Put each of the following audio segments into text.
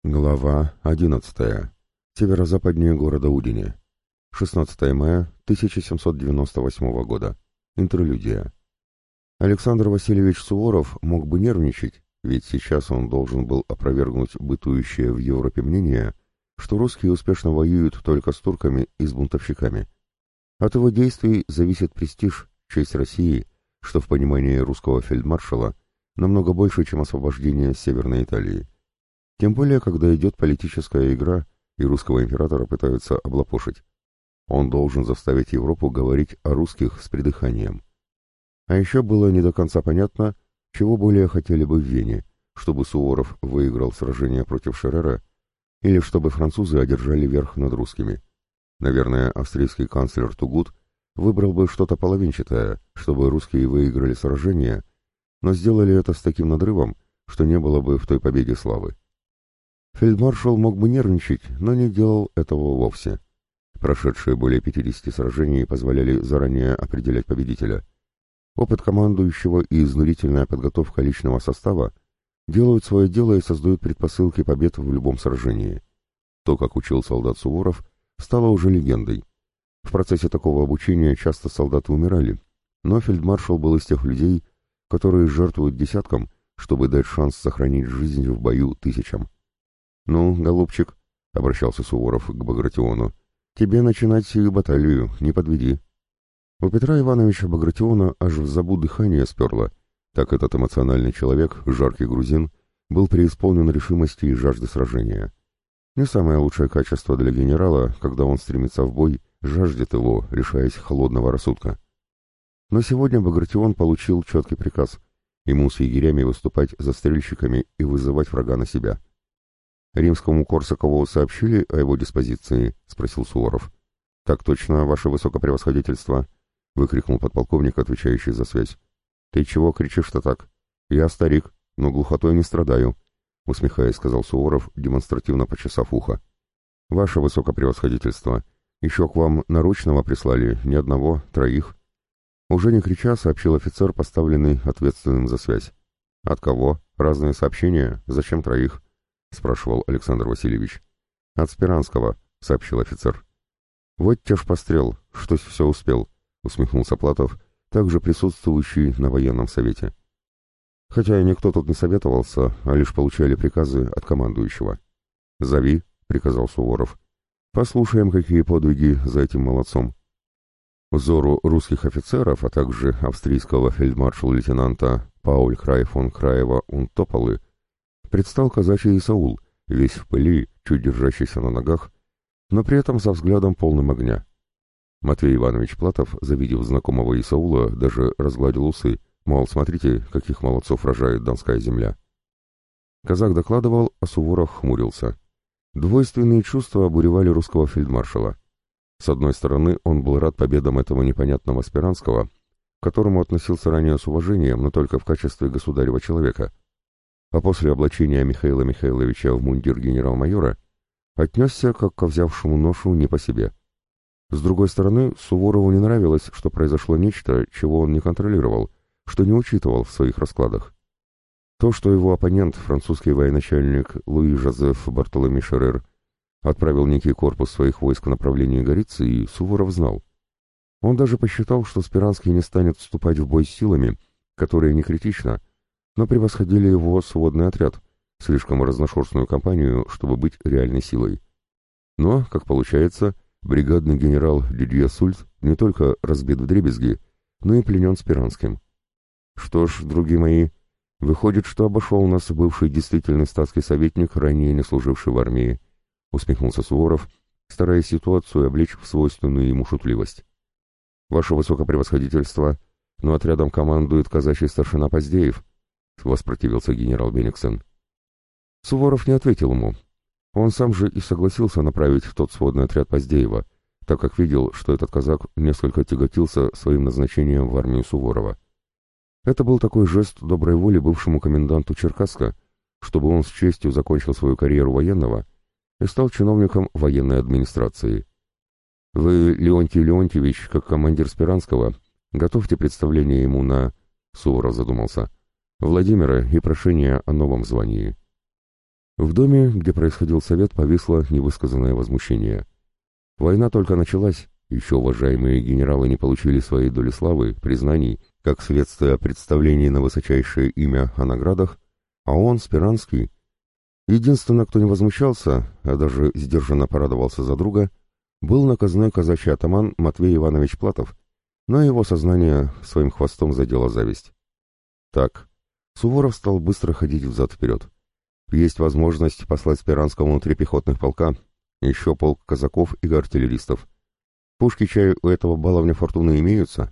Глава 11. Северо-западнее города Удине. 16 мая 1798 года. Интерлюдия. Александр Васильевич Суворов мог бы нервничать, ведь сейчас он должен был опровергнуть бытующее в Европе мнение, что русские успешно воюют только с турками и с бунтовщиками. От его действий зависит престиж, честь России, что в понимании русского фельдмаршала намного больше, чем освобождение Северной Италии. Тем более, когда идет политическая игра, и русского императора пытаются облапошить. Он должен заставить Европу говорить о русских с придыханием. А еще было не до конца понятно, чего более хотели бы в Вене, чтобы Суворов выиграл сражение против Шерера, или чтобы французы одержали верх над русскими. Наверное, австрийский канцлер Тугут выбрал бы что-то половинчатое, чтобы русские выиграли сражение, но сделали это с таким надрывом, что не было бы в той победе славы. Фельдмаршал мог бы нервничать, но не делал этого вовсе. Прошедшие более 50 сражений позволяли заранее определять победителя. Опыт командующего и изнурительная подготовка личного состава делают свое дело и создают предпосылки побед в любом сражении. То, как учил солдат Суворов, стало уже легендой. В процессе такого обучения часто солдаты умирали, но фельдмаршал был из тех людей, которые жертвуют десяткам, чтобы дать шанс сохранить жизнь в бою тысячам. «Ну, голубчик», — обращался Суворов к Багратиону, — «тебе начинать сию баталию, не подведи». У Петра Ивановича Багратиона аж в забу дыхание сперло, так этот эмоциональный человек, жаркий грузин, был преисполнен решимости и жажды сражения. Не самое лучшее качество для генерала, когда он стремится в бой, жаждет его, лишаясь холодного рассудка. Но сегодня Багратион получил четкий приказ — ему с егерями выступать застрельщиками и вызывать врага на себя. «Римскому Корсакову сообщили о его диспозиции?» — спросил Суворов. «Так точно, ваше высокопревосходительство», — выкрикнул подполковник, отвечающий за связь. «Ты чего кричишь-то так? Я старик, но глухотой не страдаю», — усмехаясь, сказал Суворов, демонстративно почесав ухо. «Ваше высокопревосходительство, еще к вам наручного прислали, не одного, троих». Уже не крича, сообщил офицер, поставленный ответственным за связь. «От кого? Разные сообщения? Зачем троих?» — спрашивал Александр Васильевич. «От Спиранского», — сообщил офицер. «Вот те ж пострел, штось все успел», — усмехнулся Платов, также присутствующий на военном совете. Хотя и никто тут не советовался, а лишь получали приказы от командующего. «Зови», — приказал Суворов. «Послушаем, какие подвиги за этим молодцом». Взору русских офицеров, а также австрийского фельдмаршал-лейтенанта Пауль Край фон Краева und Тополы предстал казачий Исаул, весь в пыли, чуть держащийся на ногах, но при этом со взглядом полным огня. Матвей Иванович Платов, завидев знакомого Исаула, даже разгладил усы, мол, смотрите, каких молодцов рожает Донская земля. Казак докладывал, а Суворов хмурился. Двойственные чувства обуревали русского фельдмаршала. С одной стороны, он был рад победам этого непонятного Спиранского, к которому относился ранее с уважением, но только в качестве государева человека, а после облачения Михаила Михайловича в мундир генерал-майора отнесся как ко взявшему ношу не по себе. С другой стороны, Суворову не нравилось, что произошло нечто, чего он не контролировал, что не учитывал в своих раскладах. То, что его оппонент, французский военачальник Луи-Жозеф Бартоломе Шерер, отправил некий корпус своих войск в направлении Гориции, Суворов знал. Он даже посчитал, что Спиранский не станет вступать в бой с силами, которые не критично, но превосходили его сводный отряд, слишком разношерстную компанию, чтобы быть реальной силой. Но, как получается, бригадный генерал Дидье Сульт не только разбит вдребезги, но и пленен Спиранским. Что ж, други мои, выходит, что обошел нас бывший действительный статский советник, ранее не служивший в армии, усмехнулся Суворов, стараясь ситуацию облечь в свойственную ему шутливость. «Ваше высокопревосходительство, но отрядом командует казачий старшина Поздеев», — воспротивился генерал Бениксен. Суворов не ответил ему. Он сам же и согласился направить в тот сводный отряд Поздеева, так как видел, что этот казак несколько тяготился своим назначением в армию Суворова. Это был такой жест доброй воли бывшему коменданту Черкасска, чтобы он с честью закончил свою карьеру военного и стал чиновником военной администрации. «Вы, Леонтий Леонтьевич, как командир Спиранского, готовьте представление ему на...» Суворов задумался. «Владимира и прошение о новом звании». В доме, где происходил совет, повисло невысказанное возмущение. Война только началась, еще уважаемые генералы не получили своей доли славы, признаний, как следствие представлений на высочайшее имя о наградах, а он, Спиранский, единственный, кто не возмущался, а даже сдержанно порадовался за друга, был наказной казачий атаман Матвей Иванович Платов, но его сознание своим хвостом задела зависть. Так, Суворов стал быстро ходить взад-вперед. Есть возможность послать Спиранскому 3 пехотных полка, еще полк казаков и артиллеристов. Пушки чай у этого баловня фортуны имеются?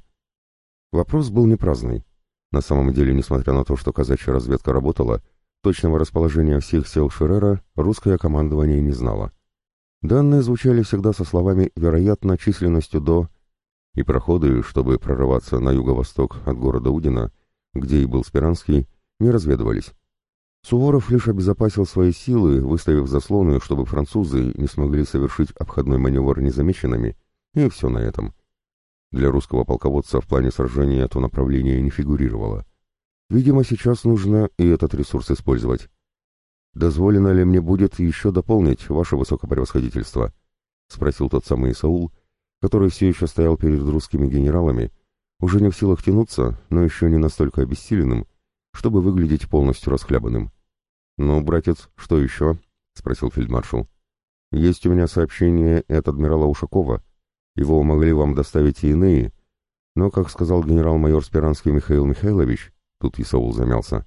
Вопрос был не праздный. На самом деле, несмотря на то, что казачья разведка работала, точного расположения всех сил Шерера русское командование не знало. Данные звучали всегда со словами «вероятно» численностью до... и проходы, чтобы прорываться на юго-восток от города Удина, где и был Спиранский, не разведывались. Суворов лишь обезопасил свои силы, выставив заслоны, чтобы французы не смогли совершить обходной маневр незамеченными, и все на этом. Для русского полководца в плане сражения это направление не фигурировало. Видимо, сейчас нужно и этот ресурс использовать. «Дозволено ли мне будет еще дополнить ваше высокопревосходительство?» — спросил тот самый Исаул, который все еще стоял перед русскими генералами, уже не в силах тянуться, но еще не настолько обессиленным, чтобы выглядеть полностью расхлябанным. «Ну, братец, что еще?» — спросил фельдмаршал. «Есть у меня сообщение от адмирала Ушакова. Его могли вам доставить и иные, но, как сказал генерал-майор Спиранский Михаил Михайлович, тут Исаул замялся,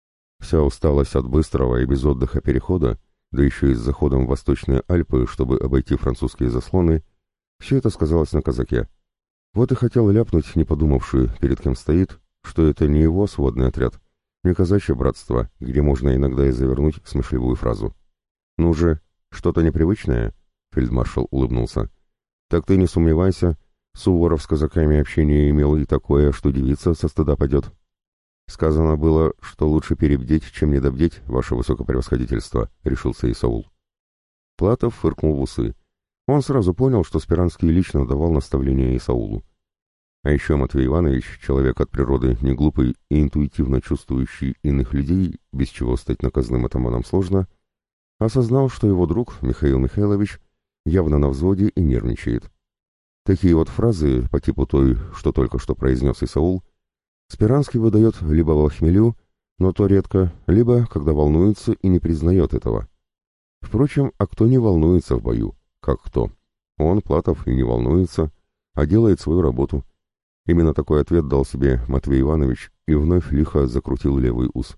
вся усталость от быстрого и без отдыха перехода, да еще и с заходом в Восточные Альпы, чтобы обойти французские заслоны, все это сказалось на казаке. Вот и хотел ляпнуть, не подумавший, перед кем стоит, что это не его сводный отряд, не казачье братство, где можно иногда и завернуть смышлевую фразу. «Ну же, что-то непривычное?» — фельдмаршал улыбнулся. «Так ты не сомневайся, Суворов с казаками общение имел и такое, что девица со стыда падет. Сказано было, что лучше перебдеть, чем недобдеть, ваше высокопревосходительство», — решился Исаул. Платов фыркнул в усы. Он сразу понял, что Спиранский лично давал наставление Исаулу. А еще Матвей Иванович, человек от природы неглупый и интуитивно чувствующий иных людей, без чего стать наказным атаманом сложно, осознал, что его друг, Михаил Михайлович, явно на взводе и нервничает. Такие вот фразы, по типу той, что только что произнес Исаул, Спиранский выдает либо во хмелю, но то редко, либо когда волнуется и не признает этого. Впрочем, а кто не волнуется в бою? Как кто? Он, Платов, и не волнуется, а делает свою работу. Именно такой ответ дал себе Матвей Иванович и вновь лихо закрутил левый ус.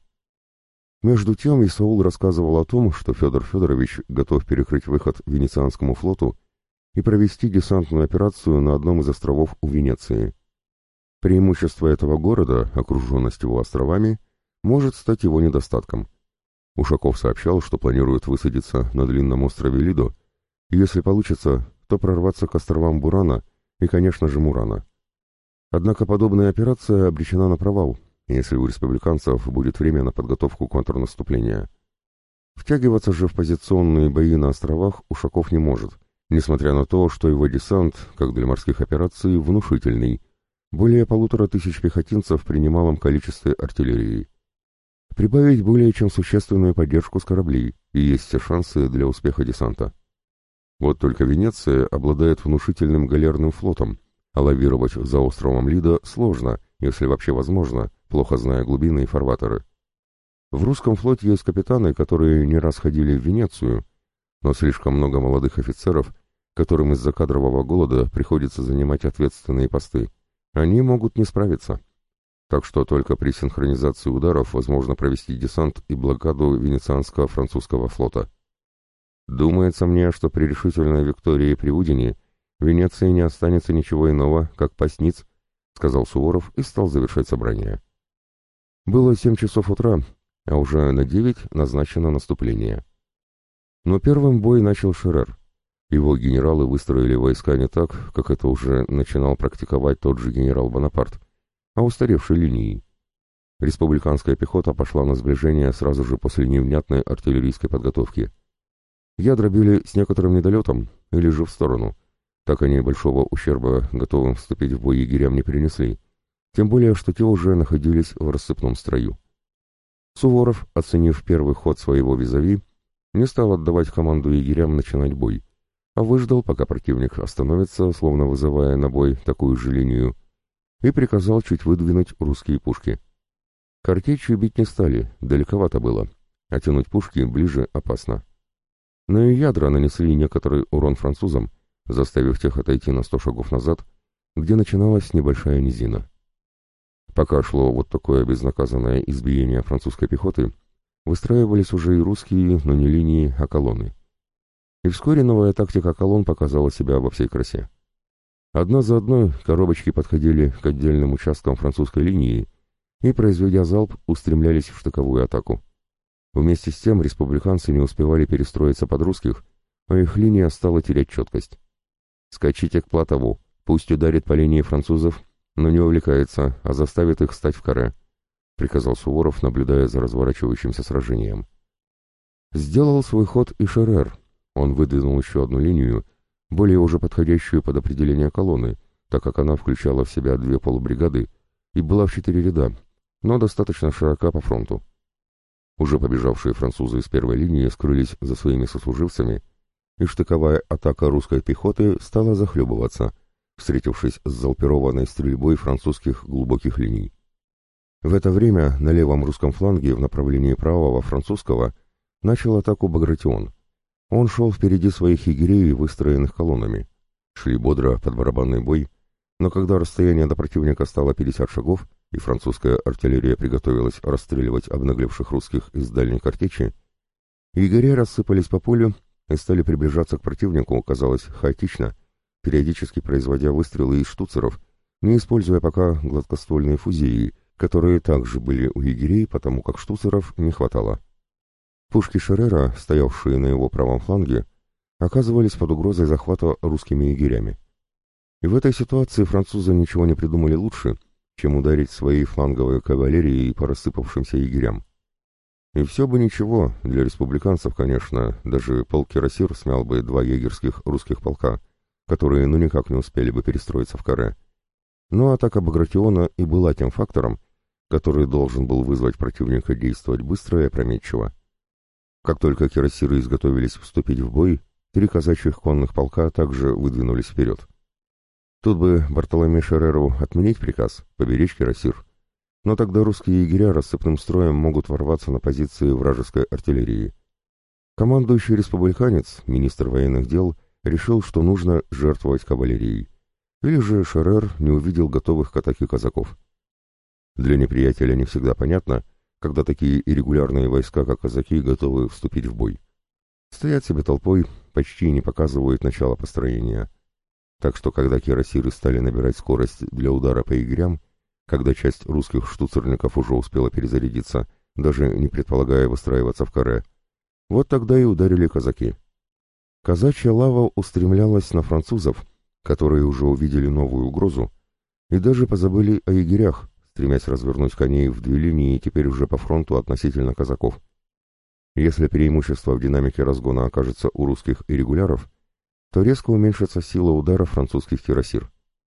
Между тем Исаул рассказывал о том, что Федор Федорович готов перекрыть выход Венецианскому флоту и провести десантную операцию на одном из островов у Венеции. Преимущество этого города, окруженность его островами, может стать его недостатком. Ушаков сообщал, что планирует высадиться на длинном острове Лидо, и если получится, то прорваться к островам Бурана и, конечно же, Мурана. Однако подобная операция обречена на провал, если у республиканцев будет время на подготовку контрнаступления. Втягиваться же в позиционные бои на островах Ушаков не может, несмотря на то, что его десант, как для морских операций, внушительный, более 1500 пехотинцев при немалом количестве артиллерии. Прибавить более чем существенную поддержку с кораблей, и есть все шансы для успеха десанта. Вот только Венеция обладает внушительным галерным флотом, а лавировать за островом Лидо сложно, если вообще возможно, плохо зная глубины и фарватеры. В русском флоте есть капитаны, которые не раз ходили в Венецию, но слишком много молодых офицеров, которым из-за кадрового голода приходится занимать ответственные посты. Они могут не справиться. Так что только при синхронизации ударов возможно провести десант и блокаду венецианского французского флота. Думается мне, что при решительной виктории при Удине Венеции не останется ничего иного, как пасть ниц, сказал Суворов и стал завершать собрание. Было 7 часов утра, а уже на 9 назначено наступление. Но первым бой начал Шерер. Его генералы выстроили войска не так, как это уже начинал практиковать тот же генерал Бонапарт, а устаревшей линией. Республиканская пехота пошла на сближение сразу же после невнятной артиллерийской подготовки. Ядра били с некоторым недолетом или же в сторону. Так они большого ущерба готовым вступить в бой егерям не принесли, тем более, что те уже находились в рассыпном строю. Суворов, оценив первый ход своего визави, Не стал отдавать команду егерям начинать бой, а выждал, пока противник остановится, словно вызывая на бой такую же линию, и приказал чуть выдвинуть русские пушки. Картечью бить не стали, далековато было, а тянуть пушки ближе опасно. Но и ядра нанесли некоторый урон французам, заставив тех отойти на 100 шагов назад, где начиналась небольшая низина. Пока шло вот такое безнаказанное избиение французской пехоты, выстраивались уже и русские, но не линии, а колонны. И вскоре новая тактика колонн показала себя во всей красе. Одна за одной коробочки подходили к отдельным участкам французской линии и, произведя залп, устремлялись в штыковую атаку. Вместе с тем республиканцы не успевали перестроиться под русских, а их линия стала терять четкость. «Скачите к Платову, пусть ударит по линии французов, но не увлекается, а заставит их стать в каре», — приказал Суворов, наблюдая за разворачивающимся сражением. Сделал свой ход и Шерер. Он выдвинул еще одну линию, более уже подходящую под определение колонны, так как она включала в себя 2 полубригады и была в 4 ряда, но достаточно широка по фронту. Уже побежавшие французы из первой линии скрылись за своими сослуживцами, и штыковая атака русской пехоты стала захлебываться, встретившись с залпированной стрельбой французских глубоких линий. В это время на левом русском фланге в направлении правого французского начал атаку Багратион. Он шел впереди своих егерей, выстроенных колоннами. Шли бодро под барабанный бой, но когда расстояние до противника стало 50 шагов, и французская артиллерия приготовилась расстреливать обнаглевших русских из дальней картечи, егеря рассыпались по полю и стали приближаться к противнику, казалось, хаотично, периодически производя выстрелы из штуцеров, не используя пока гладкоствольные фузеи, которые также были у егерей, потому как штуцеров не хватало. Пушки Шерера, стоявшие на его правом фланге, оказывались под угрозой захвата русскими егерями. И в этой ситуации французы ничего не придумали лучше, чем ударить своей фланговой кавалерией по рассыпавшимся егерям. И все бы ничего, для республиканцев, конечно, даже полк Кирасир смял бы 2 егерских русских полка, которые ну никак не успели бы перестроиться в каре. Но атака Багратиона и была тем фактором, который должен был вызвать противника действовать быстро и опрометчиво. Как только кирасиры изготовились вступить в бой, 3 казачьих конных полка также выдвинулись вперед. Тут бы Бартоломей Шереру отменить приказ, поберечь кирасир, но тогда русские егеря рассыпным строем могут ворваться на позиции вражеской артиллерии. Командующий республиканец, министр военных дел, решил, что нужно жертвовать кавалерией. Или же Шерер не увидел готовых к атаке казаков. Для неприятеля не всегда понятно, когда такие иррегулярные войска, как казаки, готовы вступить в бой. Стоят себе толпой, почти не показывают начало построения. Так что, когда кирасиры стали набирать скорость для удара по егерям, когда часть русских штуцерников уже успела перезарядиться, даже не предполагая выстраиваться в каре, вот тогда и ударили казаки. Казачья лава устремлялась на французов, которые уже увидели новую угрозу, и даже позабыли о егерях, стремясь развернуть коней в 2 линии теперь уже по фронту относительно казаков. Если преимущество в динамике разгона окажется у русских иррегуляров, то резко уменьшится сила удара французских кирасир.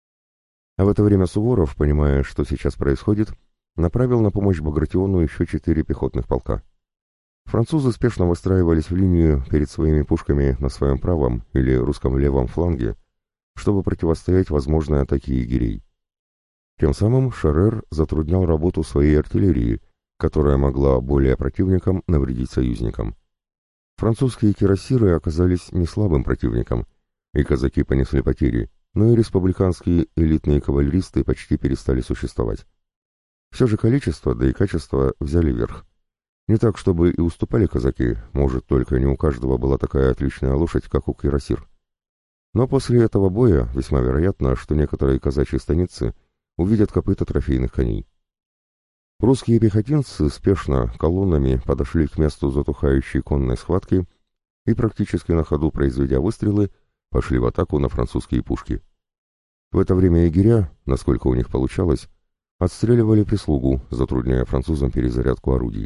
А в это время Суворов, понимая, что сейчас происходит, направил на помощь Багратиону еще 4 пехотных полка. Французы спешно выстраивались в линию перед своими пушками на своем правом или русском левом фланге, чтобы противостоять возможной атаке егерей. Тем самым Шерер затруднял работу своей артиллерии, которая могла более противникам навредить союзникам. Французские кирасиры оказались не слабым противником, и казаки понесли потери, но и республиканские элитные кавалеристы почти перестали существовать. Все же количество, да и качество взяли верх. Не так, чтобы и уступали казаки, может, только не у каждого была такая отличная лошадь, как у кирасир. Но после этого боя весьма вероятно, что некоторые казачьи станицы увидят копыта трофейных коней. Русские пехотинцы спешно колоннами подошли к месту затухающей конной схватки и, практически на ходу произведя выстрелы, пошли в атаку на французские пушки. В это время егеря, насколько у них получалось, отстреливали прислугу, затрудняя французам перезарядку орудий.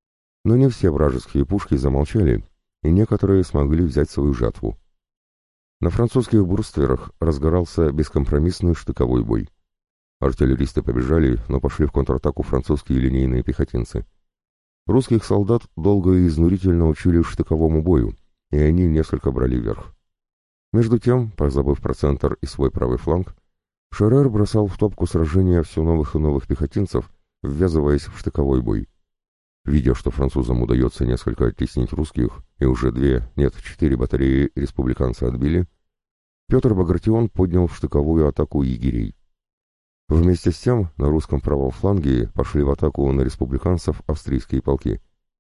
Но не все вражеские пушки замолчали, и некоторые смогли взять свою жатву. На французских брустверах разгорался бескомпромиссный штыковой бой. Артиллеристы побежали, но пошли в контратаку французские линейные пехотинцы. Русских солдат долго и изнурительно учили штыковому бою, и они несколько брали верх. Между тем, позабыв про центр и свой правый фланг, Шерер бросал в топку сражения все новых и новых пехотинцев, ввязываясь в штыковой бой. Видя, что французам удается несколько оттеснить русских, и уже 4 батареи республиканцы отбили, Петр Багратион поднял в штыковую атаку егерей. Вместе с тем на русском правом фланге пошли в атаку на республиканцев австрийские полки.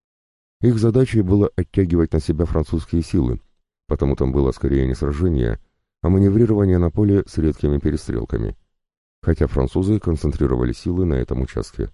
Их задачей было оттягивать на себя французские силы, потому там было скорее не сражение, а маневрирование на поле с редкими перестрелками, хотя французы концентрировали силы на этом участке.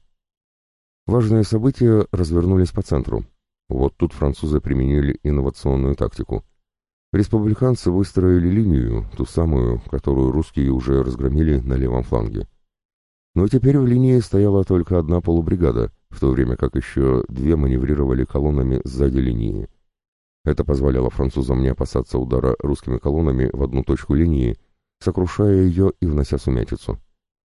Важные события развернулись по центру. Вот тут французы применили инновационную тактику. Республиканцы выстроили линию, ту самую, которую русские уже разгромили на левом фланге. Но теперь в линии стояла только одна полубригада, в то время как еще 2 маневрировали колоннами сзади линии. Это позволяло французам не опасаться удара русскими колоннами в одну точку линии, сокрушая ее и внося сумятицу.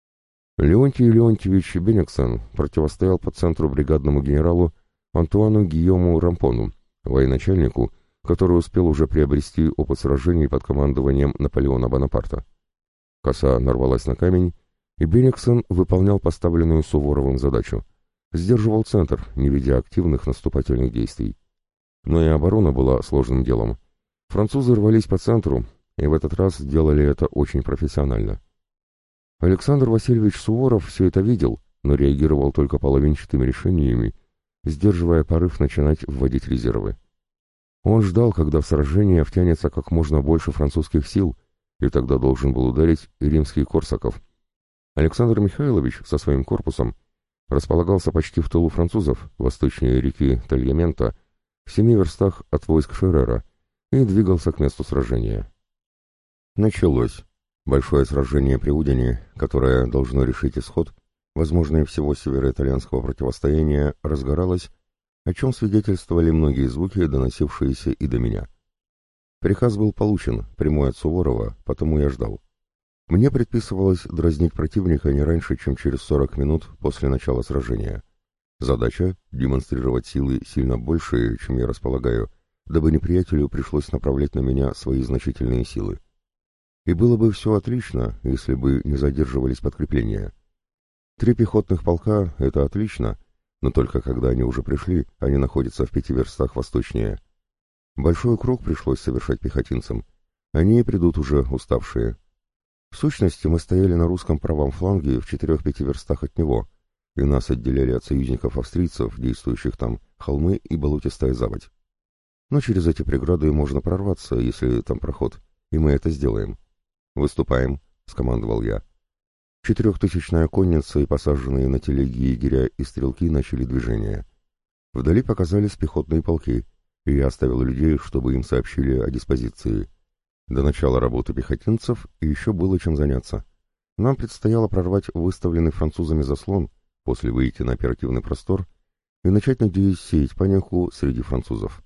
Леонтий Леонтьевич Бенниксен противостоял по центру бригадному генералу Антуану Гийому Рампону, военачальнику, который успел уже приобрести опыт сражений под командованием Наполеона Бонапарта. Коса нарвалась на камень, и Бенниксен выполнял поставленную Суворовым задачу. Сдерживал центр, не ведя активных наступательных действий. Но и оборона была сложным делом. Французы рвались по центру, и в этот раз делали это очень профессионально. Александр Васильевич Суворов все это видел, но реагировал только половинчатыми решениями, сдерживая порыв начинать вводить резервы. Он ждал, когда в сражение втянется как можно больше французских сил, и тогда должен был ударить и римский Корсаков. Александр Михайлович со своим корпусом располагался почти в тылу французов, восточнее реки Тальямента, в 7 верстах от войск Шерера, и двигался к месту сражения. Началось. Большое сражение при Удине, которое должно решить исход, возможно, всего североитальянского противостояния, разгоралось, о чем свидетельствовали многие звуки, доносившиеся и до меня. Приказ был получен, прямой от Суворова, потому я ждал. Мне предписывалось дразнить противника не раньше, чем через 40 минут после начала сражения. Задача — демонстрировать силы сильно большие, чем я располагаю, дабы неприятелю пришлось направлять на меня свои значительные силы. И было бы все отлично, если бы не задерживались подкрепления. 3 пехотных полка — это отлично, но только когда они уже пришли, они находятся в 5 верстах восточнее. Большой круг пришлось совершать пехотинцам. Они придут уже уставшие. В сущности, мы стояли на русском правом фланге в 4-5 верстах от него, и нас отделяли от союзников австрийцев, действующих там, холмы и болотистая заводь. Но через эти преграды можно прорваться, если там проход, и мы это сделаем. «Выступаем», — скомандовал я. 4000-я конница и посаженные на телеги егеря и стрелки начали движение. Вдали показались пехотные полки, и я оставил людей, чтобы им сообщили о диспозиции. До начала работы пехотинцев еще было чем заняться. Нам предстояло прорвать выставленный французами заслон, после выйти на оперативный простор и начать, надеюсь, сеять панику среди французов.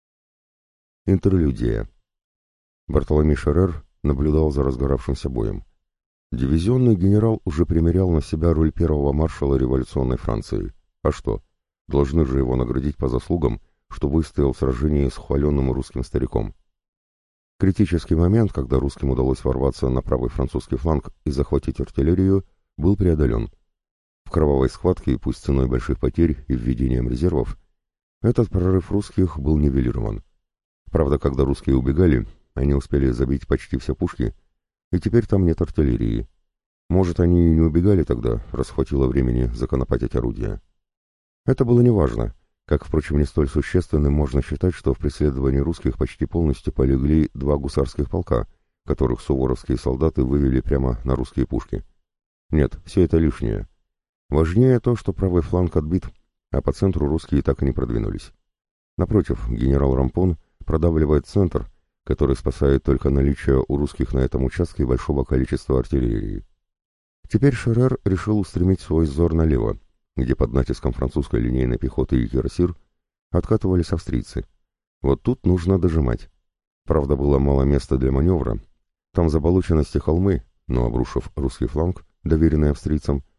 Интерлюдия. Бартоломей Шерер наблюдал за разгоравшимся боем. Дивизионный генерал уже примерял на себя роль первого маршала революционной Франции. А что? Должны же его наградить по заслугам, что выстоял в сражении с хваленным русским стариком. Критический момент, когда русским удалось ворваться на правый французский фланг и захватить артиллерию, был преодолен. В кровавой схватке, пусть ценой больших потерь и введением резервов, этот прорыв русских был нивелирован. Правда, когда русские убегали, они успели забить почти все пушки, и теперь там нет артиллерии. Может, они и не убегали тогда, раз хватило времени законопатить орудия. Это было неважно, как, впрочем, не столь существенным можно считать, что в преследовании русских почти полностью полегли 2 гусарских полка, которых суворовские солдаты вывели прямо на русские пушки. Нет, все это лишнее. Важнее то, что правый фланг отбит, а по центру русские так и не продвинулись. Напротив, генерал Рампон продавливает центр, который спасает только наличие у русских на этом участке большого количества артиллерии. Теперь Шерер решил устремить свой взор налево, где под натиском французской линейной пехоты и кирасир откатывались австрийцы. Вот тут нужно дожимать. Правда, было мало места для маневра. Там заболоченности холмы, но, обрушив русский фланг, доверенный австрийцам,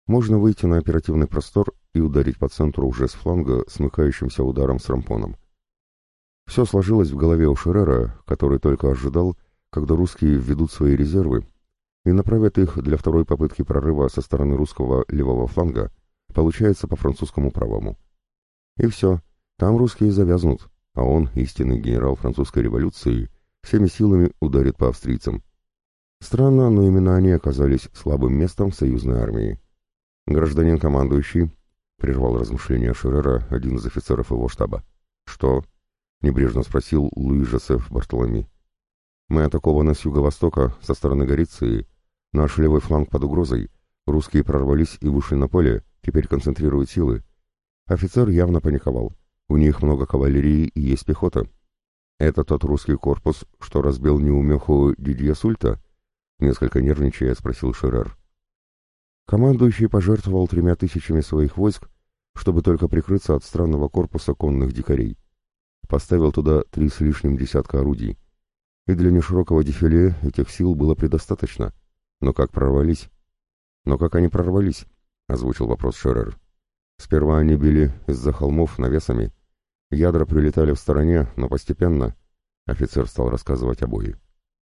можно выйти на оперативный простор и ударить по центру уже с фланга смыкающимся ударом с рампоном. Все сложилось в голове у Шерера, который только ожидал, когда русские введут свои резервы и направят их для второй попытки прорыва со стороны русского левого фланга, получается по французскому правому. И все, там русские завязнут, а он, истинный генерал французской революции, всеми силами ударит по австрийцам. Странно, но именно они оказались слабым местом в союзной армии. «Гражданин командующий», — прервал размышления Шерера один из офицеров его штаба. «Что?» — небрежно спросил Луи-Жозеф Бартоломи. «Мы атакованы с юго-востока, со стороны Гориции. Наш левый фланг под угрозой. Русские прорвались и вышли на поле, теперь концентрируют силы». Офицер явно паниковал. У них много кавалерии и есть пехота. «Это тот русский корпус, что разбил неумеху Дидье Сульта?» — несколько нервничая спросил Шерер. Командующий пожертвовал 3000 своих войск, чтобы только прикрыться от странного корпуса конных дикарей. Поставил туда 3 с лишним десятка орудий. И для неширокого дефиле этих сил было предостаточно. Но как прорвались? «Но как они прорвались?» — озвучил вопрос Шерер. «Сперва они били из-за холмов навесами. Ядра прилетали в стороне, но постепенно...» Офицер стал рассказывать о бою.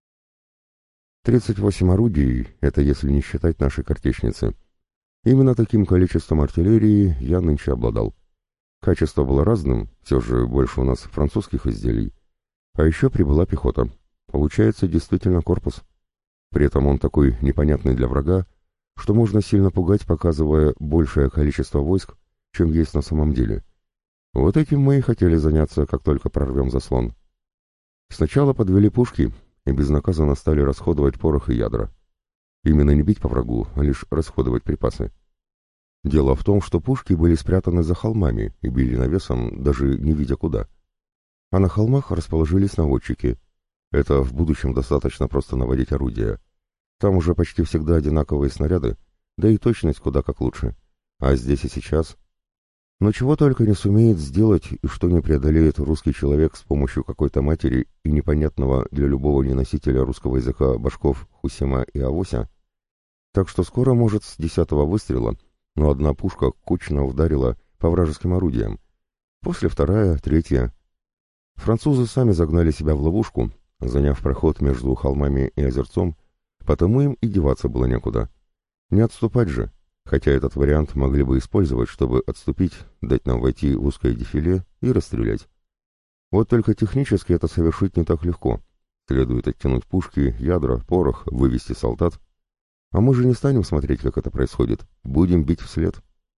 38 орудий — это если не считать нашей картечницы. Именно таким количеством артиллерии я нынче обладал. Качество было разным, все же больше у нас французских изделий. А еще прибыла пехота. Получается действительно корпус. При этом он такой непонятный для врага, что можно сильно пугать, показывая большее количество войск, чем есть на самом деле. Вот этим мы и хотели заняться, как только прорвем заслон. Сначала подвели пушки и безнаказанно стали расходовать порох и ядра. Именно не бить по врагу, а лишь расходовать припасы. Дело в том, что пушки были спрятаны за холмами и били навесом, даже не видя куда. А на холмах расположились наводчики. Это в будущем достаточно просто наводить орудия. Там уже почти всегда одинаковые снаряды, да и точность куда как лучше. А здесь и сейчас... Но чего только не сумеет сделать и что не преодолеет русский человек с помощью какой-то матери и непонятного для любого неносителя русского языка башков Хусима и Авося. Так что скоро, может, с 10-го выстрела, но одна пушка кучно ударила по вражеским орудиям. После вторая, третья. Французы сами загнали себя в ловушку, заняв проход между холмами и озерцом, потому им и деваться было некуда. Не отступать же. Хотя этот вариант могли бы использовать, чтобы отступить, дать нам войти в узкое дефиле и расстрелять. Вот только технически это совершить не так легко. Следует оттянуть пушки, ядра, порох, вывести солдат. А мы же не станем смотреть, как это происходит. Будем бить вслед.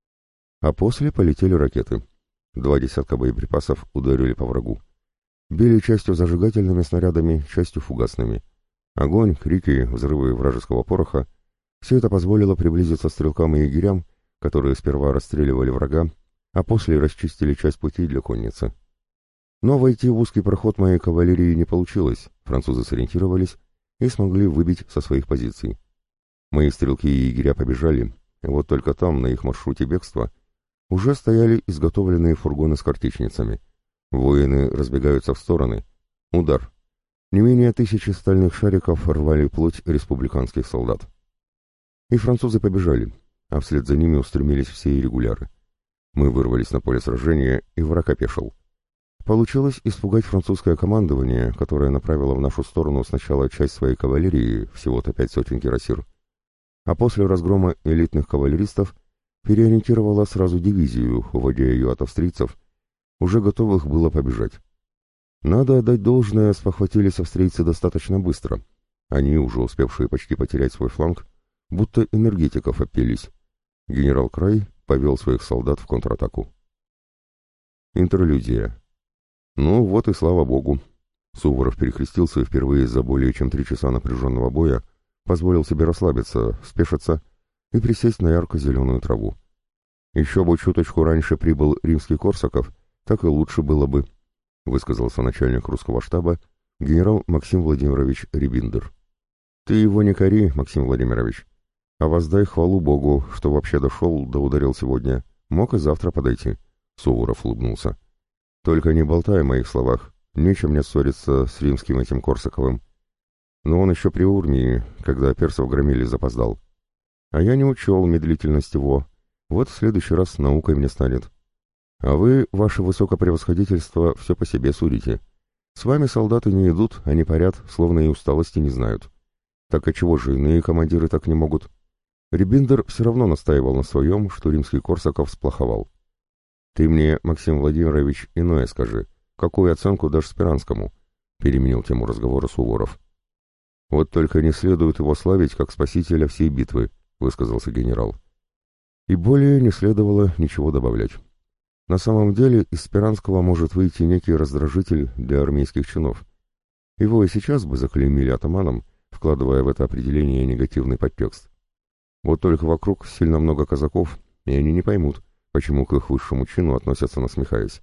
А после полетели ракеты. 2 десятка боеприпасов ударили по врагу. Били частью зажигательными снарядами, частью фугасными. Огонь, крики, взрывы вражеского пороха — все это позволило приблизиться стрелкам и егерям, которые сперва расстреливали врага, а после расчистили часть пути для конницы. Но войти в узкий проход моей кавалерии не получилось, французы сориентировались и смогли выбить со своих позиций. Мои стрелки и егеря побежали, и вот только там, на их маршруте бегства, уже стояли изготовленные фургоны с картечницами. Воины разбегаются в стороны. Удар. Не менее 1000 стальных шариков рвали плоть республиканских солдат. И французы побежали, а вслед за ними устремились все иррегуляры. Мы вырвались на поле сражения, и враг опешил. Получилось испугать французское командование, которое направило в нашу сторону сначала часть своей кавалерии, всего-то 5 сотен кирасир, а после разгрома элитных кавалеристов переориентировало сразу дивизию, уводя ее от австрийцев, уже готовых было побежать. Надо отдать должное, спохватились австрийцы достаточно быстро. Они, уже успевшие почти потерять свой фланг, будто энергетиков опились. Генерал Край повел своих солдат в контратаку. Интерлюдия. Ну вот и слава богу. Суворов перекрестился и впервые за более чем 3 часа напряженного боя позволил себе расслабиться, спешиться и присесть на ярко-зеленую траву. Еще бы чуточку раньше прибыл римский Корсаков, так и лучше было бы, высказался начальник русского штаба генерал Максим Владимирович Рибиндер. Ты его не кори, Максим Владимирович, а воздай хвалу Богу, что вообще дошел да ударил сегодня. Мог и завтра подойти. Суворов улыбнулся. Только не болтай о моих словах. Нечем мне ссориться с римским этим Корсаковым. Но он еще при Урмии, когда персов громили, запоздал. А я не учел медлительность его. Вот в следующий раз наукой мне станет. А вы, ваше высокопревосходительство, все по себе судите. С вами солдаты не идут, они парят, словно и усталости не знают. Так а чего же иные командиры так не могут? Рибиндер все равно настаивал на своем, что римский Корсаков сплоховал. «Ты мне, Максим Владимирович, иное скажи. Какую оценку дашь Спиранскому?» — переменил тему разговора Суворов. «Вот только не следует его славить как спасителя всей битвы», — высказался генерал. И более не следовало ничего добавлять. На самом деле из Спиранского может выйти некий раздражитель для армейских чинов. Его и сейчас бы заклеймили атаманом, вкладывая в это определение негативный подтекст. Вот только вокруг сильно много казаков, и они не поймут, почему к их высшему чину относятся, насмехаясь.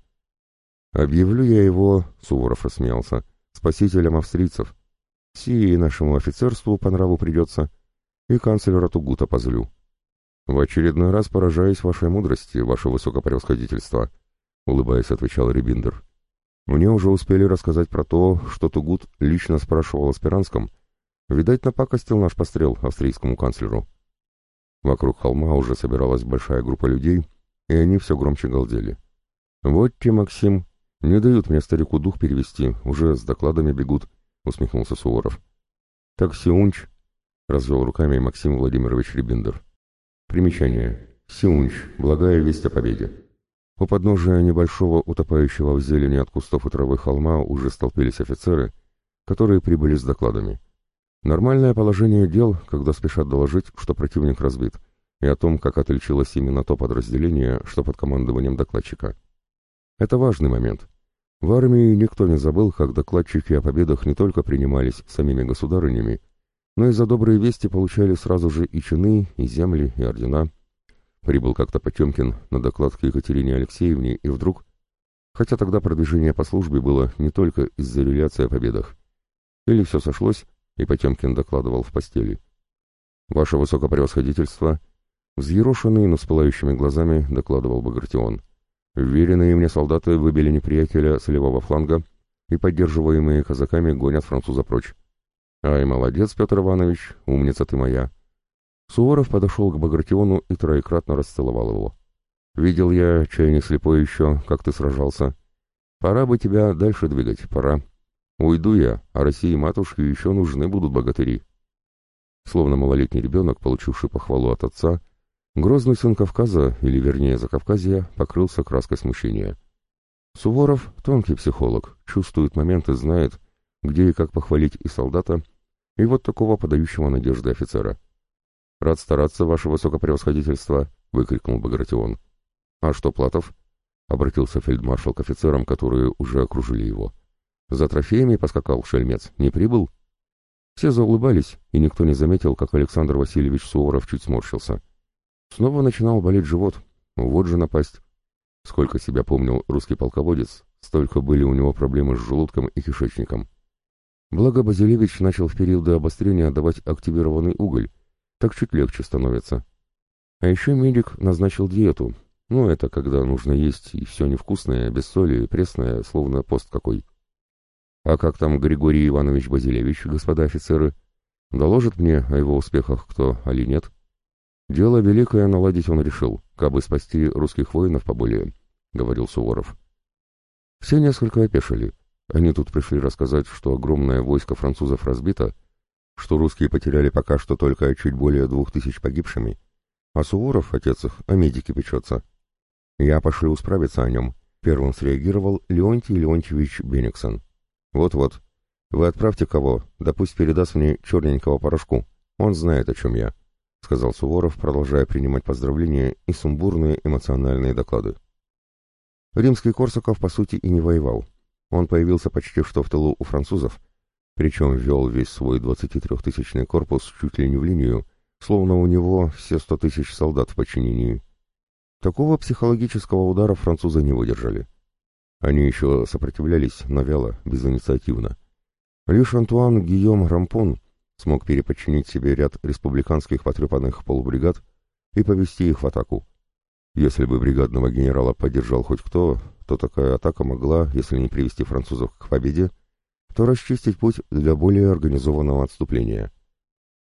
«Объявлю я его», — Суворов рассмеялся, — «спасителем австрийцев. Сии нашему офицерству по нраву придется, и канцлера Тугута позлю». «В очередной раз поражаюсь вашей мудрости, ваше высокопревосходительство», — улыбаясь, отвечал Рибиндер. «Мне уже успели рассказать про то, что Тугут лично спрашивал о Спиранском. Видать, напакостил наш пострел австрийскому канцлеру». Вокруг холма уже собиралась большая группа людей, и они все громче галдели. «Вот те, Максим, не дают мне старику дух перевести, уже с докладами бегут», — усмехнулся Суворов. «Так Сиунч», — развел руками Максим Владимирович Рибиндер. Примечание. Сиунч. Благая весть о победе. У подножия небольшого утопающего в зелени от кустов и травы холма уже столпились офицеры, которые прибыли с докладами. Нормальное положение дел, когда спешат доложить, что противник разбит, и о том, как отличилось именно то подразделение, что под командованием докладчика. Это важный момент. В армии никто не забыл, как докладчики о победах не только принимались самими государынями, но и за добрые вести получали сразу же и чины, и земли, и ордена. Прибыл как-то Потемкин на доклад к Екатерине Алексеевне, и вдруг... Хотя тогда продвижение по службе было не только из-за реляции о победах. Или все сошлось, и Потемкин докладывал в постели. «Ваше высокопревосходительство», взъерошенный, но с пылающими глазами, докладывал Багратион. «Вверенные мне солдаты выбили неприятеля с левого фланга, и поддерживаемые казаками гонят француза прочь. «Ай, молодец, Петр Иванович, умница ты моя!» Суворов подошел к Багратиону и троекратно расцеловал его. «Видел я, чай не слепой еще, как ты сражался. Пора бы тебя дальше двигать, пора. Уйду я, а России матушке еще нужны будут богатыри». Словно малолетний ребенок, получивший похвалу от отца, грозный сын Кавказа, или вернее Закавказья, покрылся краской смущения. Суворов, тонкий психолог, чувствует момент и знает, где и как похвалить и солдата, и вот такого подающего надежды офицера. «Рад стараться, ваше высокопревосходительство», — выкрикнул Багратион. «А что, Платов?» — обратился фельдмаршал к офицерам, которые уже окружили его. «За трофеями поскакал шельмец. Не прибыл?» Все заулыбались, и никто не заметил, как Александр Васильевич Суворов чуть сморщился. Снова начинал болеть живот. Вот же напасть. Сколько себя помнил русский полководец, столько были у него проблемы с желудком и кишечником. Благо Базилевич начал в периоды обострения давать активированный уголь, так чуть легче становится. А еще медик назначил диету. Ну, это когда нужно есть и все невкусное, без соли, пресное, словно пост какой. А как там Григорий Иванович Базилевич, господа офицеры? Доложит мне о его успехах кто, али нет? Дело великое наладить он решил, кабы спасти русских воинов поболее, — говорил Суворов. Все несколько опешили. Они тут пришли рассказать, что огромное войско французов разбито, что русские потеряли пока что только чуть более 2000 погибшими, а Суворов, отец их, о медике печется. Я пошлю справиться о нем. Первым среагировал Леонтий Леонтьевич Бениксон. Вот-вот. Вы отправьте кого, да пусть передаст мне черненького порошку. Он знает, о чем я, — сказал Суворов, продолжая принимать поздравления и сумбурные эмоциональные доклады. Римский Корсаков, по сути, и не воевал. Он появился почти что в тылу у французов, причем ввел весь свой 23-тысячный корпус чуть ли не в линию, словно у него все 100 000 солдат в подчинении. Такого психологического удара французы не выдержали. Они еще сопротивлялись, но вяло, безинициативно. Лишь Антуан Гийом Рампон смог переподчинить себе ряд республиканских потрепанных полубригад и повести их в атаку. Если бы бригадного генерала поддержал хоть кто, то такая атака могла, если не привести французов к победе, то расчистить путь для более организованного отступления.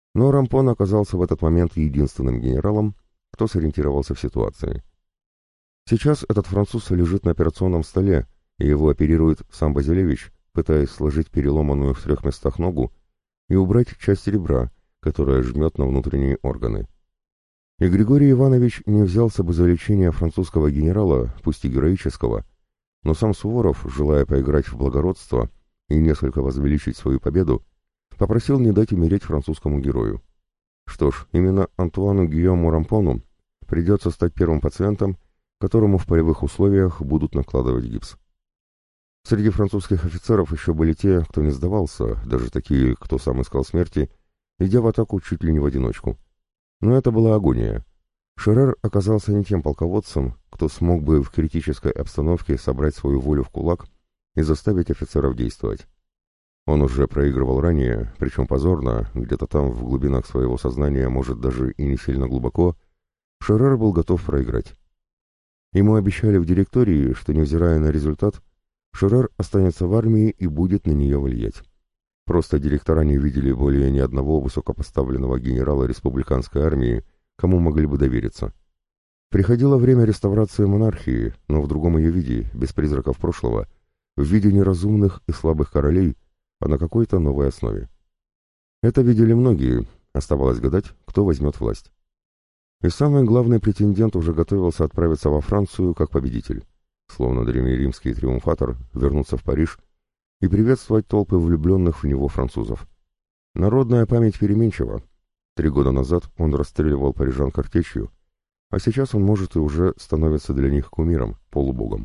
Но Рампон оказался в этот момент единственным генералом, кто сориентировался в ситуации. Сейчас этот француз лежит на операционном столе, и его оперирует сам Базилевич, пытаясь сложить переломанную в 3 местах ногу и убрать часть ребра, которая жмет на внутренние органы. И Григорий Иванович не взялся бы за лечение французского генерала, пусть и героического, но сам Суворов, желая поиграть в благородство и несколько возвеличить свою победу, попросил не дать умереть французскому герою. Что ж, именно Антуану Гийому Рампону придется стать первым пациентом, которому в полевых условиях будут накладывать гипс. Среди французских офицеров еще были те, кто не сдавался, даже такие, кто сам искал смерти, идя в атаку чуть ли не в одиночку. Но это была агония. Шерер оказался не тем полководцем, кто смог бы в критической обстановке собрать свою волю в кулак и заставить офицеров действовать. Он уже проигрывал ранее, причем позорно, где-то там в глубинах своего сознания, может даже и не сильно глубоко, Шерер был готов проиграть. Ему обещали в директории, что, невзирая на результат, Шерер останется в армии и будет на нее влиять. Просто директора не видели более ни одного высокопоставленного генерала республиканской армии, кому могли бы довериться. Приходило время реставрации монархии, но в другом ее виде, без призраков прошлого, в виде неразумных и слабых королей, а на какой-то новой основе. Это видели многие, оставалось гадать, кто возьмет власть. И самый главный претендент уже готовился отправиться во Францию как победитель, словно древнеримский триумфатор, вернуться в Париж и приветствовать толпы влюбленных в него французов. Народная память переменчива. 3 года назад он расстреливал парижан картечью, а сейчас он, может, и уже становится для них кумиром, полубогом.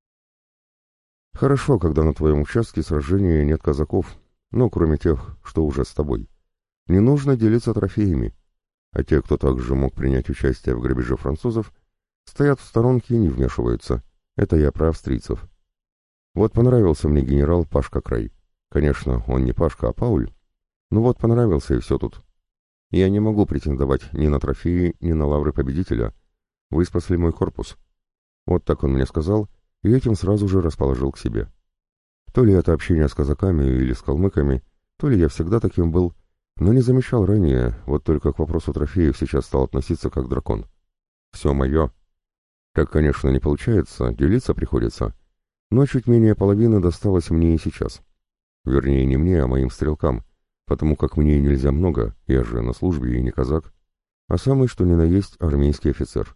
Хорошо, когда на твоем участке сражения нет казаков, ну, кроме тех, что уже с тобой. Не нужно делиться трофеями, а те, кто также мог принять участие в грабеже французов, стоят в сторонке и не вмешиваются. Это я про австрийцев. Вот понравился мне генерал Пашка Край. Конечно, он не Пашка, а Пауль. Ну вот понравился и все тут. Я не могу претендовать ни на трофеи, ни на лавры победителя. Вы спасли мой корпус. Вот так он мне сказал, и этим сразу же расположил к себе. То ли это общение с казаками или с калмыками, то ли я всегда таким был, но не замечал ранее, вот только к вопросу трофеев сейчас стал относиться как дракон. Все мое. Как, конечно, не получается, делиться приходится, но чуть менее половины досталось мне и сейчас. Вернее, не мне, а моим стрелкам, потому как мне нельзя много, я же на службе и не казак, а самый что ни на есть армейский офицер.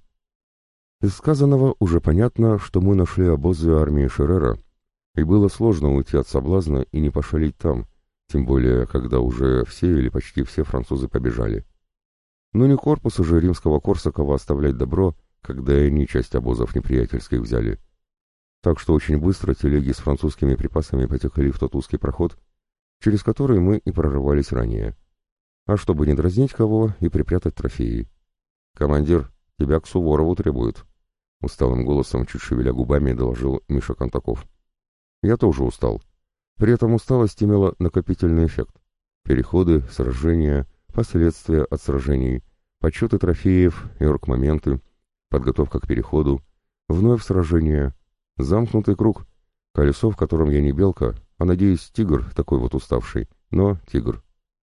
Из сказанного уже понятно, что мы нашли обозы армии Шерера, и было сложно уйти от соблазна и не пошалить там, тем более, когда уже все или почти все французы побежали. Но не корпусу же римского Корсакова оставлять добро, когда и они часть обозов неприятельских взяли. Так что очень быстро телеги с французскими припасами потекли в тот узкий проход, через который мы и прорывались ранее. А чтобы не дразнить кого и припрятать трофеи. «Командир, тебя к Суворову требуют», — усталым голосом, чуть шевеля губами, доложил Миша Контаков. Я тоже устал. При этом усталость имела накопительный эффект. Переходы, сражения, последствия от сражений, подсчеты трофеев и оргмоменты, подготовка к переходу, вновь сражения, замкнутый круг, колесо, в котором я не белка, а, надеюсь, тигр, такой вот уставший, но тигр.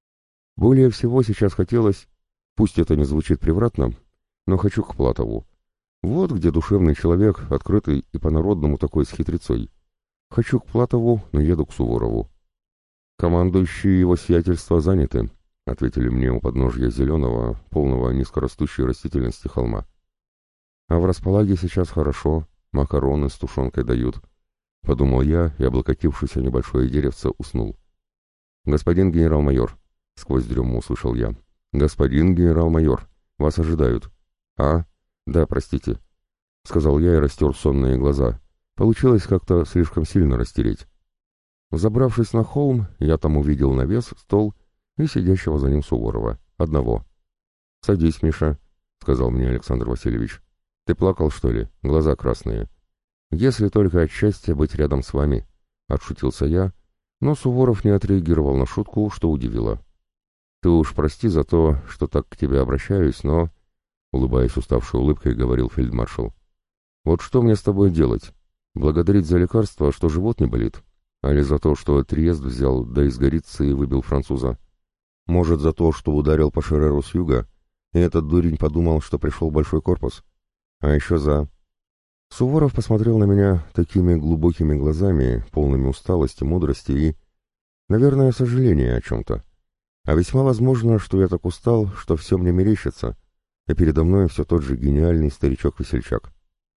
Более всего сейчас хотелось, пусть это не звучит превратно, но хочу к Платову. Вот где душевный человек, открытый и по-народному такой с хитрецой. Хочу к Платову, но еду к Суворову. Командующие его сиятельства заняты, ответили мне у подножья зеленого, полного низкорастущей растительности холма. А в располаге сейчас хорошо, макароны с тушенкой дают. Подумал я и, облокотившись о небольшое деревце, уснул. «Господин генерал-майор», — сквозь дрему услышал я, — «господин генерал-майор, вас ожидают». «А? Да, простите», — сказал я и растер сонные глаза. Получилось как-то слишком сильно растереть. Забравшись на холм, я там увидел навес, стол и сидящего за ним Суворова, одного. «Садись, Миша», — сказал мне Александр Васильевич. «Ты плакал, что ли? Глаза красные». «Если только от счастья быть рядом с вами», — отшутился я, но Суворов не отреагировал на шутку, что удивило. «Ты уж прости за то, что так к тебе обращаюсь, но...» — улыбаясь уставшей улыбкой, говорил фельдмаршал. «Вот что мне с тобой делать? Благодарить за лекарство, что живот не болит? Али за то, что Триест взял, да из Горицы и выбил француза? Может, за то, что ударил по Шереру с юга, и этот дурень подумал, что пришел большой корпус? А еще за... Суворов посмотрел на меня такими глубокими глазами, полными усталости, мудрости и, наверное, сожаления о чем-то. А весьма возможно, что я так устал, что все мне мерещится, и передо мной все тот же гениальный старичок-весельчак.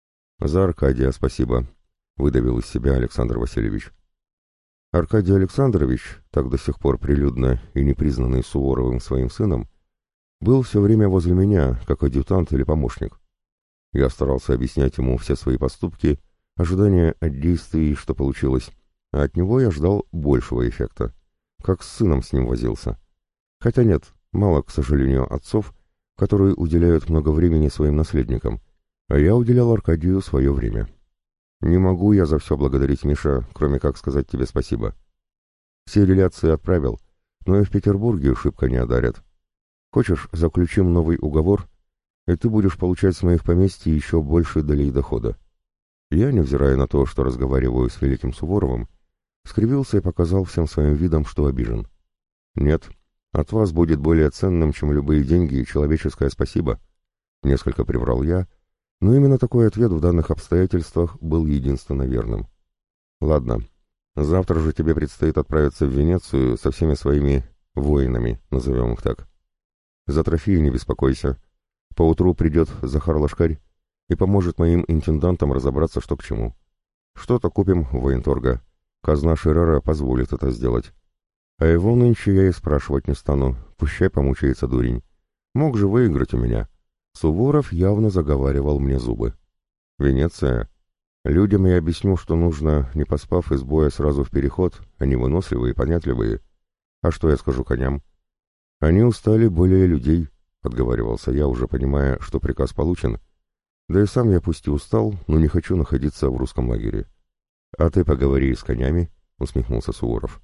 «За Аркадия спасибо», — выдавил из себя Александр Васильевич. Аркадий Александрович, так до сих пор прилюдно и не признанный Суворовым своим сыном, был все время возле меня, как адъютант или помощник. Я старался объяснять ему все свои поступки, ожидания от действий, что получилось, а от него я ждал большего эффекта, как с сыном с ним возился. Хотя нет, мало, к сожалению, отцов, которые уделяют много времени своим наследникам, а я уделял Аркадию свое время. Не могу я за все благодарить, Миша, кроме как сказать тебе спасибо. Все реляции отправил, но и в Петербурге шибко не одарят. Хочешь, заключим новый уговор, и ты будешь получать с моих поместий еще больше долей дохода. Я, невзирая на то, что разговариваю с великим Суворовым, скривился и показал всем своим видом, что обижен. Нет, от вас будет более ценным, чем любые деньги и человеческое спасибо. Несколько приврал я, но именно такой ответ в данных обстоятельствах был единственно верным. Ладно, завтра же тебе предстоит отправиться в Венецию со всеми своими воинами, назовем их так. За трофеи не беспокойся. Поутру придет Захар Лашкарь и поможет моим интендантам разобраться, что к чему. Что-то купим у военторга. Казна Шерера позволит это сделать. А его нынче я и спрашивать не стану, пущай помучается дурень. Мог же выиграть у меня. Суворов явно заговаривал мне зубы. Венеция. Людям я объясню, что нужно, не поспав из боя сразу в переход, они выносливые, понятливые. А что я скажу коням? Они устали более людей, отговаривался я, уже понимая, что приказ получен. Да и сам я пусть и устал, но не хочу находиться в русском лагере. А ты поговори с конями, усмехнулся Суворов.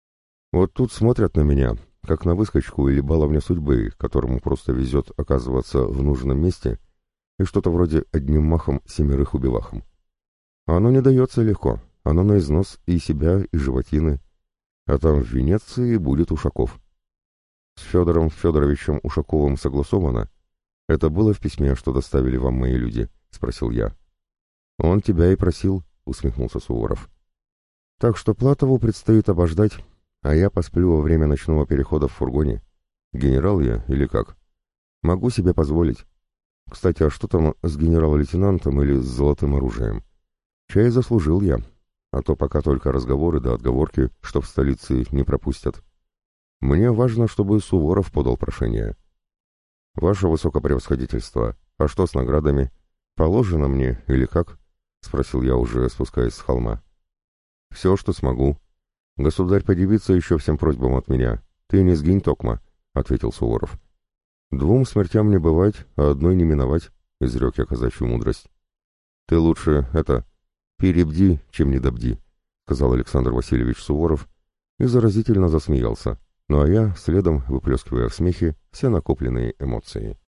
Вот тут смотрят на меня, как на выскочку или баловня судьбы, которому просто везет оказываться в нужном месте, и что-то вроде одним махом 7 убивахом. Оно не дается легко, оно на износ и себя, и животины. А там в Венеции будет Ушаков. С Федором Федоровичем Ушаковым согласовано? Это было в письме, что доставили вам мои люди? Спросил я. Он тебя и просил, усмехнулся Суворов. Так что Платову предстоит обождать, а я посплю во время ночного перехода в фургоне. Генерал я или как? Могу себе позволить. Кстати, а что там с генерал-лейтенантом или с золотым оружием? Чай заслужил я, а то пока только разговоры да отговорки, что в столице не пропустят. Мне важно, чтобы Суворов подал прошение. Ваше высокопревосходительство, а что с наградами? Положено мне или как? Спросил я, уже спускаясь с холма. Все, что смогу. Государь подивится еще всем просьбам от меня. Ты не сгинь, токма, ответил Суворов. 2 смертям не бывать, а одной не миновать, изрек я казачью мудрость. Ты лучше перебди, чем недобди, сказал Александр Васильевич Суворов и заразительно засмеялся, ну а я следом выплескивая в смехе все накопленные эмоции.